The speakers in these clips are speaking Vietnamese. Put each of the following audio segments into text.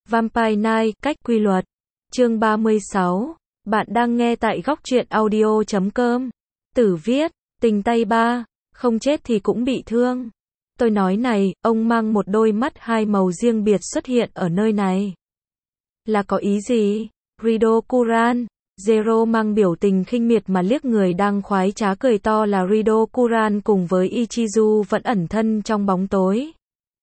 Vampire Knight, cách quy luật. Chương 36. Bạn đang nghe tại góc truyện audio.com. Tử viết, tình tay ba, không chết thì cũng bị thương. Tôi nói này, ông mang một đôi mắt hai màu riêng biệt xuất hiện ở nơi này. Là có ý gì? Rido Kuran. Zero mang biểu tình khinh miệt mà liếc người đang khoái trá cười to là Rido Kuran cùng với Ichizu vẫn ẩn thân trong bóng tối.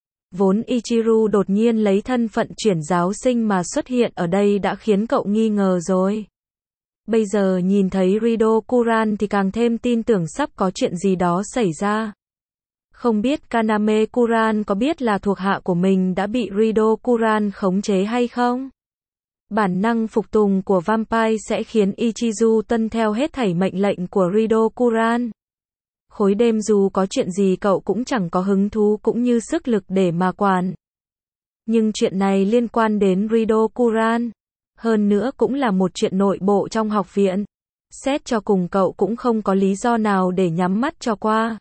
Vốn Ichiru đột nhiên lấy thân phận chuyển giáo sinh mà xuất hiện ở đây đã khiến cậu nghi ngờ rồi. Bây giờ nhìn thấy Rido Kuran thì càng thêm tin tưởng sắp có chuyện gì đó xảy ra. Không biết Kaname Kuran có biết là thuộc hạ của mình đã bị Rido Kuran khống chế hay không? Bản năng phục tùng của Vampire sẽ khiến Ichizu tuân theo hết thảy mệnh lệnh của Rido Kuran. Khối đêm dù có chuyện gì cậu cũng chẳng có hứng thú cũng như sức lực để mà quản. Nhưng chuyện này liên quan đến Rido Kuran. Hơn nữa cũng là một chuyện nội bộ trong học viện. Xét cho cùng cậu cũng không có lý do nào để nhắm mắt cho qua.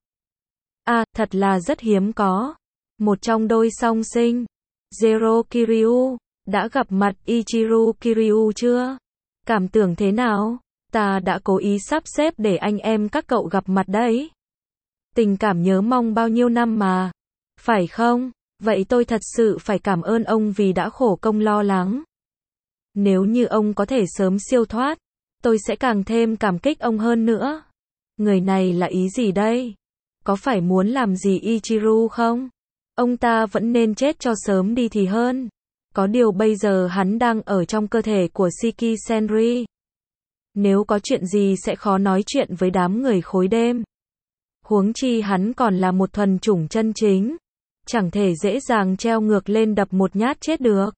Thật là rất hiếm có. Một trong đôi song sinh, Zero Kiryu, đã gặp mặt Ichiru Kiryu chưa? Cảm tưởng thế nào? Ta đã cố ý sắp xếp để anh em các cậu gặp mặt đấy. Tình cảm nhớ mong bao nhiêu năm mà. Phải không? Vậy tôi thật sự phải cảm ơn ông vì đã khổ công lo lắng. Nếu như ông có thể sớm siêu thoát, tôi sẽ càng thêm cảm kích ông hơn nữa. Người này là ý gì đây? Có phải muốn làm gì Ichiru không? Ông ta vẫn nên chết cho sớm đi thì hơn. Có điều bây giờ hắn đang ở trong cơ thể của Shiki Senri. Nếu có chuyện gì sẽ khó nói chuyện với đám người khối đêm. Huống chi hắn còn là một thuần chủng chân chính. Chẳng thể dễ dàng treo ngược lên đập một nhát chết được.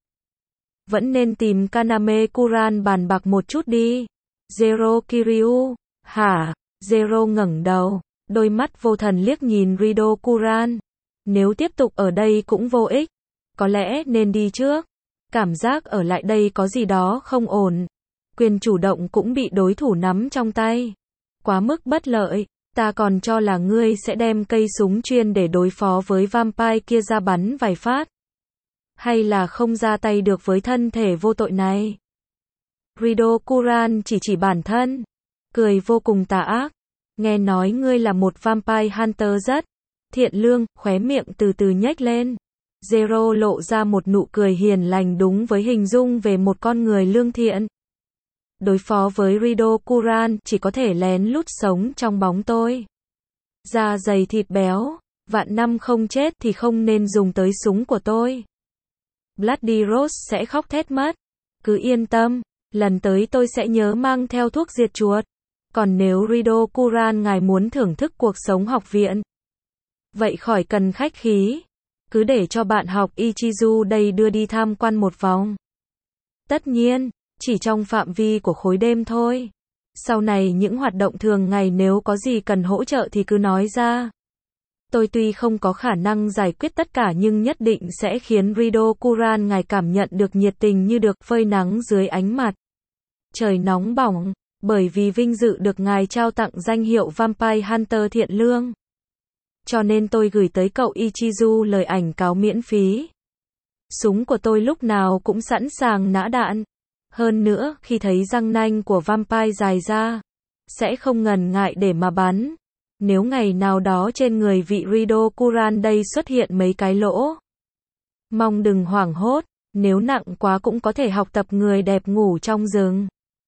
Vẫn nên tìm Kaname Kuran bàn bạc một chút đi. Zero Kiryu. Hả? Zero ngẩng đầu. Đôi mắt vô thần liếc nhìn Rido Kuran. Nếu tiếp tục ở đây cũng vô ích. Có lẽ nên đi trước. Cảm giác ở lại đây có gì đó không ổn. Quyền chủ động cũng bị đối thủ nắm trong tay. Quá mức bất lợi. Ta còn cho là ngươi sẽ đem cây súng chuyên để đối phó với vampire kia ra bắn vài phát. Hay là không ra tay được với thân thể vô tội này. Rido Kuran chỉ bản thân. Cười vô cùng tà ác. Nghe nói ngươi là một vampire hunter rất thiện lương, khóe miệng từ từ nhếch lên. Zero lộ ra một nụ cười hiền lành đúng với hình dung về một con người lương thiện. Đối phó với Rido Kuran chỉ có thể lén lút sống trong bóng tôi. Da dày thịt béo, vạn năm không chết thì không nên dùng tới súng của tôi. Bloody Rose sẽ khóc thét mất. Cứ yên tâm, lần tới tôi sẽ nhớ mang theo thuốc diệt chuột. Còn nếu Rido Kuran ngài muốn thưởng thức cuộc sống học viện, vậy khỏi cần khách khí. Cứ để cho bạn học Ichizu đây đưa đi tham quan một vòng. Tất nhiên, chỉ trong phạm vi của khối đêm thôi. Sau này những hoạt động thường ngày nếu có gì cần hỗ trợ thì cứ nói ra. Tôi tuy không có khả năng giải quyết tất cả nhưng nhất định sẽ khiến Rido Kuran ngài cảm nhận được nhiệt tình như được phơi nắng dưới ánh mặt trời nóng bỏng, bởi vì vinh dự được ngài trao tặng danh hiệu Vampire Hunter thiện lương. Cho nên tôi gửi tới cậu Ichizu lời ảnh cáo miễn phí. Súng của tôi lúc nào cũng sẵn sàng nã đạn. Hơn nữa, khi thấy răng nanh của vampire dài ra, sẽ không ngần ngại để mà bắn. Nếu ngày nào đó trên người vị Rido Kuran đây xuất hiện mấy cái lỗ, mong đừng hoảng hốt, nếu nặng quá cũng có thể học tập người đẹp ngủ trong rừng.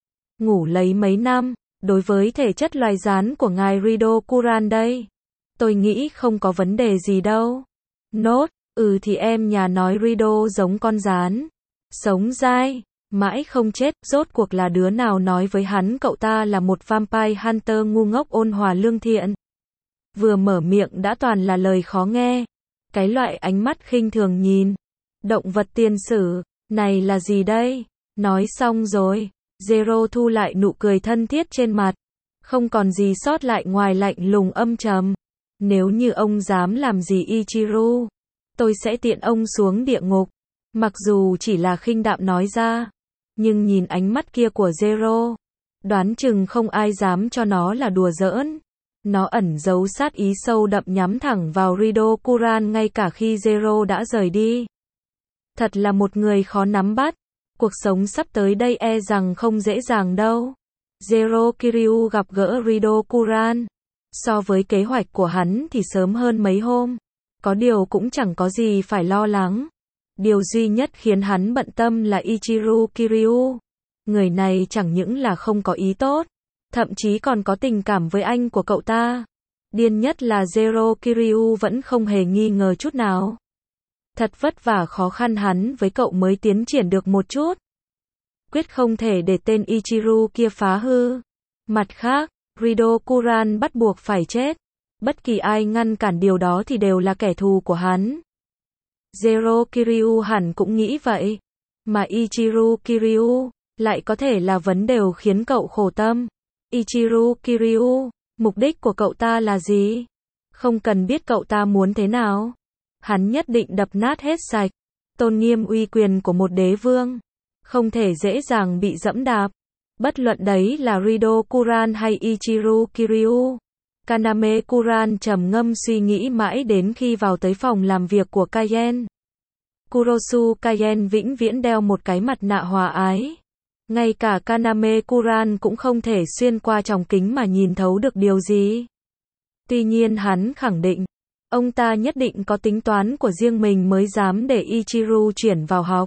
Ngủ lấy mấy năm, đối với thể chất loài rán của ngài Rido Kuran đây, tôi nghĩ không có vấn đề gì đâu. Nốt, thì em nhà nói Rido giống con rán. Sống dai, mãi không chết, rốt cuộc là đứa nào nói với hắn cậu ta là một vampire hunter ngu ngốc ôn hòa lương thiện. Vừa mở miệng đã toàn là lời khó nghe. Cái loại ánh mắt khinh thường nhìn. Động vật tiền sử, này là gì đây? Nói xong rồi, Zero thu lại nụ cười thân thiết trên mặt. Không còn gì sót lại ngoài lạnh lùng âm trầm. Nếu như ông dám làm gì Ichiru, tôi sẽ tiện ông xuống địa ngục. Mặc dù chỉ là khinh đạm nói ra, nhưng nhìn ánh mắt kia của Zero, đoán chừng không ai dám cho nó là đùa giỡn. Nó ẩn giấu sát ý sâu đậm nhắm thẳng vào Rido Kuran ngay cả khi Zero đã rời đi. Thật là một người khó nắm bắt. Cuộc sống sắp tới đây e rằng không dễ dàng đâu. Zero Kiryu gặp gỡ Rido Kuran. So với kế hoạch của hắn thì sớm hơn mấy hôm. Có điều cũng chẳng có gì phải lo lắng. Điều duy nhất khiến hắn bận tâm là Ichiru Kiryu. Người này chẳng những là không có ý tốt, thậm chí còn có tình cảm với anh của cậu ta. Điên nhất là Zero Kiryu vẫn không hề nghi ngờ chút nào. Thật vất vả khó khăn hắn với cậu mới tiến triển được một chút. Quyết không thể để tên Ichiru kia phá hư. Mặt khác, Rido Kuran bắt buộc phải chết. Bất kỳ ai ngăn cản điều đó thì đều là kẻ thù của hắn. Zero Kiryu hẳn cũng nghĩ vậy. Mà Ichiru Kiryu lại có thể là vấn đề khiến cậu khổ tâm. Ichiru Kiryu, mục đích của cậu ta là gì? Không cần biết cậu ta muốn thế nào. Hắn nhất định đập nát hết sạch. Tôn nghiêm uy quyền của một đế vương không thể dễ dàng bị dẫm đạp. Bất luận đấy là Rido Kuran hay Ichiru Kiryu. Kaname Kuran trầm ngâm suy nghĩ mãi đến khi vào tới phòng làm việc của Kaien. Kurosu Kaien vĩnh viễn đeo một cái mặt nạ hòa ái. Ngay cả Kaname Kuran cũng không thể xuyên qua tròng kính mà nhìn thấu được điều gì. Tuy nhiên hắn khẳng định, ông ta nhất định có tính toán của riêng mình mới dám để Ichiru chuyển vào học.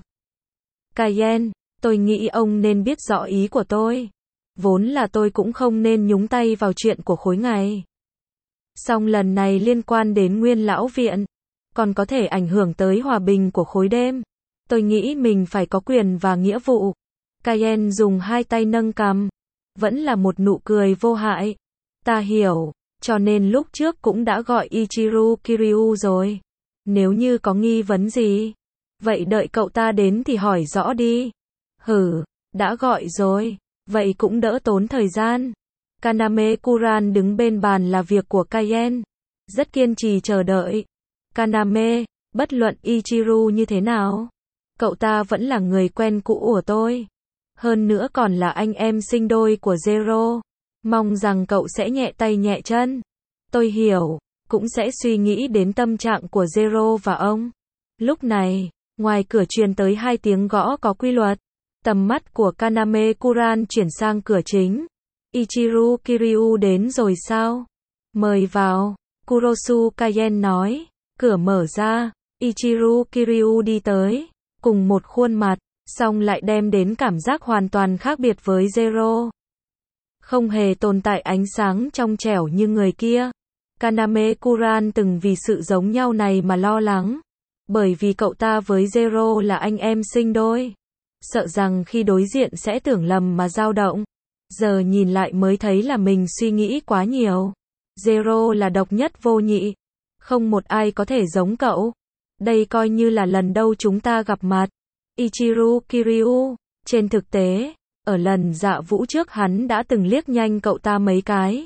Kaien, tôi nghĩ ông nên biết rõ ý của tôi. Vốn là tôi cũng không nên nhúng tay vào chuyện của khối ngày. Song lần này liên quan đến Nguyên Lão Viện, còn có thể ảnh hưởng tới hòa bình của khối đêm. Tôi nghĩ mình phải có quyền và nghĩa vụ. Kaien dùng hai tay nâng cằm. Vẫn là một nụ cười vô hại. Ta hiểu, cho nên lúc trước cũng đã gọi Ichiru Kiryu rồi. Nếu như có nghi vấn gì, vậy đợi cậu ta đến thì hỏi rõ đi. Hử, đã gọi rồi, vậy cũng đỡ tốn thời gian. Kaname Kuran đứng bên bàn là việc của Kaien. Rất kiên trì chờ đợi. Kaname, bất luận Ichiru như thế nào, cậu ta vẫn là người quen cũ của tôi. Hơn nữa còn là anh em sinh đôi của Zero. Mong rằng cậu sẽ nhẹ tay nhẹ chân. Tôi hiểu, cũng sẽ suy nghĩ đến tâm trạng của Zero và ông. Lúc này, ngoài cửa truyền tới hai tiếng gõ có quy luật. Tầm mắt của Kaname Kuran chuyển sang cửa chính. Ichiru Kiryu đến rồi sao? Mời vào, Kurosu Kaien nói. Cửa mở ra, Ichiru Kiryu đi tới, cùng một khuôn mặt, song lại đem đến cảm giác hoàn toàn khác biệt với Zero. Không hề tồn tại ánh sáng trong trẻo như người kia. Kaname Kuran từng vì sự giống nhau này mà lo lắng. Bởi vì cậu ta với Zero là anh em sinh đôi. Sợ rằng khi đối diện sẽ tưởng lầm mà dao động. Giờ nhìn lại mới thấy là mình suy nghĩ quá nhiều. Zero là độc nhất vô nhị. Không một ai có thể giống cậu. Đây coi như là lần đầu chúng ta gặp mặt. Ichiru Kiryu, trên thực tế, ở lần dạ vũ trước hắn đã từng liếc nhanh cậu ta mấy cái.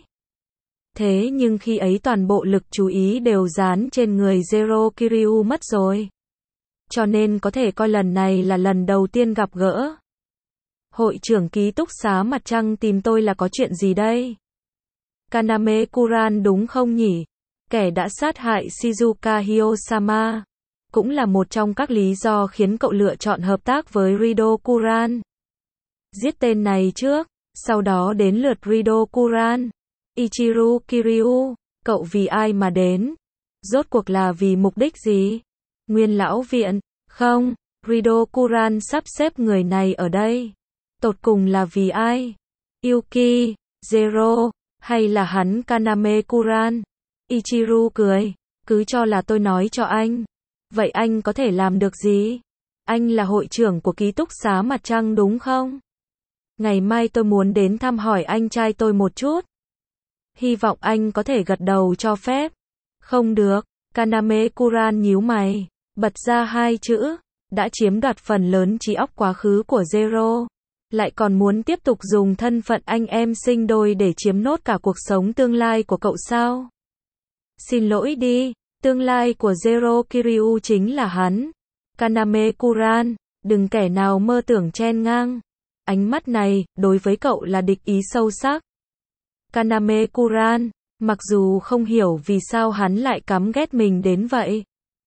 Thế nhưng khi ấy toàn bộ lực chú ý đều dán trên người Zero Kiryu mất rồi. Cho nên có thể coi lần này là lần đầu tiên gặp gỡ. Hội trưởng ký túc xá Mặt Trăng tìm tôi là có chuyện gì đây? Kaname Kuran đúng không nhỉ? Kẻ đã sát hại Shizuka Hiyosama. Cũng là một trong các lý do khiến cậu lựa chọn hợp tác với Rido Kuran. Giết tên này trước, sau đó đến lượt Rido Kuran. Ichiru Kiryu, cậu vì ai mà đến? Rốt cuộc là vì mục đích gì? Nguyên Lão Viện, không, Rido Kuran sắp xếp người này ở đây. Tột cùng là vì ai? Yuki, Zero, hay là hắn Kaname Kuran? Ichiru cười, cứ cho là tôi nói cho anh. Vậy anh có thể làm được gì? Anh là hội trưởng của ký túc xá Mặt Trăng đúng không? Ngày mai tôi muốn đến thăm hỏi anh trai tôi một chút. Hy vọng anh có thể gật đầu cho phép. Không được, Kaname Kuran nhíu mày, bật ra hai chữ, đã chiếm đoạt phần lớn trí óc quá khứ của Zero. Lại còn muốn tiếp tục dùng thân phận anh em sinh đôi để chiếm nốt cả cuộc sống tương lai của cậu sao? Xin lỗi đi, tương lai của Zero Kiryu chính là hắn. Kaname Kuran, đừng kẻ nào mơ tưởng chen ngang. Ánh mắt này, đối với cậu là địch ý sâu sắc. Kaname Kuran, mặc dù không hiểu vì sao hắn lại căm ghét mình đến vậy.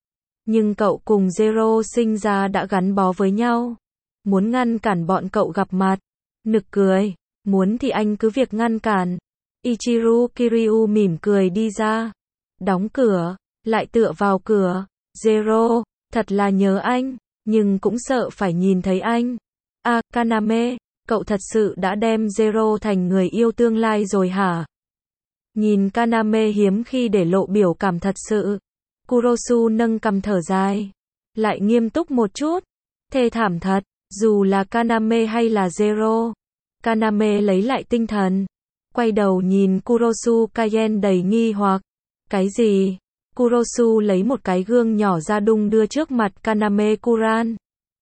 Nhưng cậu cùng Zero sinh ra đã gắn bó với nhau. Muốn ngăn cản bọn cậu gặp mặt. Nực cười. Muốn thì anh cứ việc ngăn cản. Ichiru Kiryu mỉm cười đi ra. Đóng cửa. Lại tựa vào cửa. Zero, thật là nhớ anh. Nhưng cũng sợ phải nhìn thấy anh. À, Kaname, cậu thật sự đã đem Zero thành người yêu tương lai rồi hả? Nhìn Kaname hiếm khi để lộ biểu cảm thật sự. Kurosu nâng cằm thở dài. Lại nghiêm túc một chút. Thê thảm thật, dù là Kaname hay là Zero. Kaname lấy lại tinh thần. Quay đầu nhìn Kurosu Kaien đầy nghi hoặc. Cái gì? Kurosu lấy một cái gương nhỏ ra đung đưa trước mặt Kaname Kuran.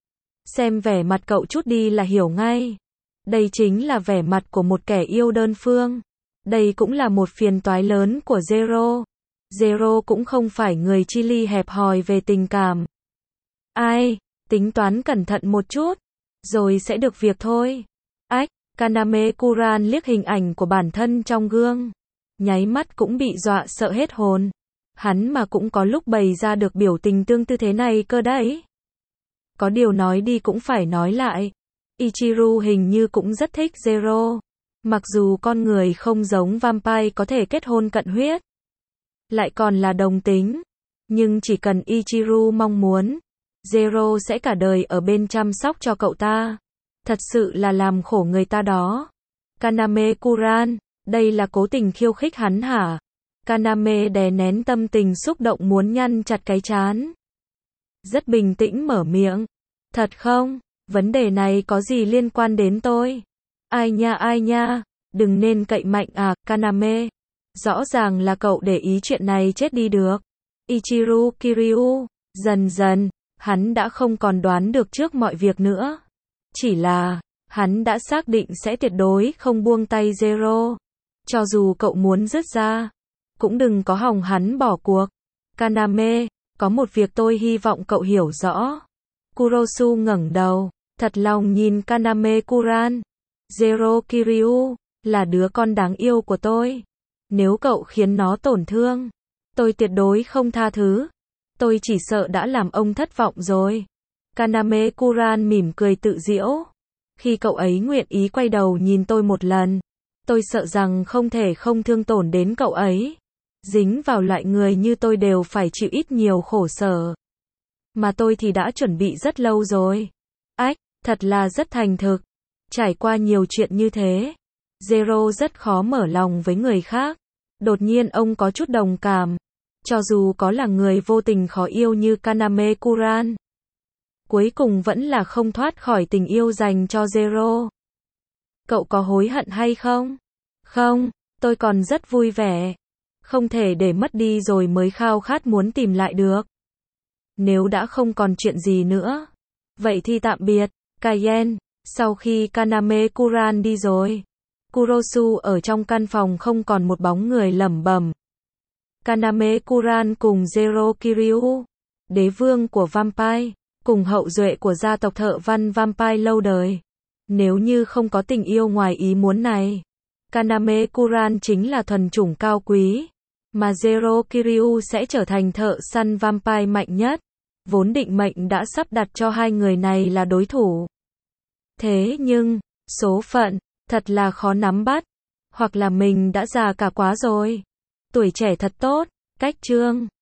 Xem vẻ mặt cậu chút đi là hiểu ngay. Đây chính là vẻ mặt của một kẻ yêu đơn phương. Đây cũng là một phiền toái lớn của Zero. Zero cũng không phải người chi ly hẹp hòi về tình cảm. Ai, tính toán cẩn thận một chút, rồi sẽ được việc thôi. Ách, Kaname Kuran liếc hình ảnh của bản thân trong gương. Nháy mắt cũng bị dọa sợ hết hồn. Hắn mà cũng có lúc bày ra được biểu tình tương tự thế này cơ đấy. Có điều nói đi cũng phải nói lại. Ichiru hình như cũng rất thích Zero. Mặc dù con người không giống vampire có thể kết hôn cận huyết. Lại còn là đồng tính. Nhưng chỉ cần Ichiru mong muốn, Zero sẽ cả đời ở bên chăm sóc cho cậu ta. Thật sự là làm khổ người ta đó. Kaname Kuran, đây là cố tình khiêu khích hắn hả? Kaname đè nén tâm tình xúc động muốn nhăn chặt cái trán. Rất bình tĩnh mở miệng. Thật không? Vấn đề này có gì liên quan đến tôi? Ai nha, đừng nên cậy mạnh à, Kaname. Rõ ràng là cậu để ý chuyện này chết đi được. Ichiru Kiryu, dần dần, hắn đã không còn đoán được trước mọi việc nữa. Chỉ là, hắn đã xác định sẽ tuyệt đối không buông tay Zero. Cho dù cậu muốn dứt ra, cũng đừng có hòng hắn bỏ cuộc. Kaname, có một việc tôi hy vọng cậu hiểu rõ. Kurosu ngẩng đầu, thật lòng nhìn Kaname Kuran. Zero Kiryu, là đứa con đáng yêu của tôi. Nếu cậu khiến nó tổn thương, tôi tuyệt đối không tha thứ. Tôi chỉ sợ đã làm ông thất vọng rồi. Kaname Kuran mỉm cười tự giễu. Khi cậu ấy nguyện ý quay đầu nhìn tôi một lần, tôi sợ rằng không thể không thương tổn đến cậu ấy. Dính vào loại người như tôi đều phải chịu ít nhiều khổ sở. Mà tôi thì đã chuẩn bị rất lâu rồi. Ách, thật là rất thành thực. Trải qua nhiều chuyện như thế, Zero rất khó mở lòng với người khác. Đột nhiên ông có chút đồng cảm. Cho dù có là người vô tình khó yêu như Kaname Kuran, cuối cùng vẫn là không thoát khỏi tình yêu dành cho Zero. Cậu có hối hận hay không? Không, tôi còn rất vui vẻ. Không thể để mất đi rồi mới khao khát muốn tìm lại được. Nếu đã không còn chuyện gì nữa, vậy thì tạm biệt, Kaien. Sau khi Kaname Kuran đi rồi, Kurosu ở trong căn phòng không còn một bóng người lẩm bẩm. Kaname Kuran cùng Zero Kiryu, đế vương của vampire, cùng hậu duệ của gia tộc thợ văn vampire lâu đời. Nếu như không có tình yêu ngoài ý muốn này, Kaname Kuran chính là thuần chủng cao quý, mà Zero Kiryu sẽ trở thành thợ săn vampire mạnh nhất. Vốn định mệnh đã sắp đặt cho hai người này là đối thủ. Thế nhưng, số phận, thật là khó nắm bắt. Hoặc là mình đã già cả quá rồi. Tuổi trẻ thật tốt, cách chương.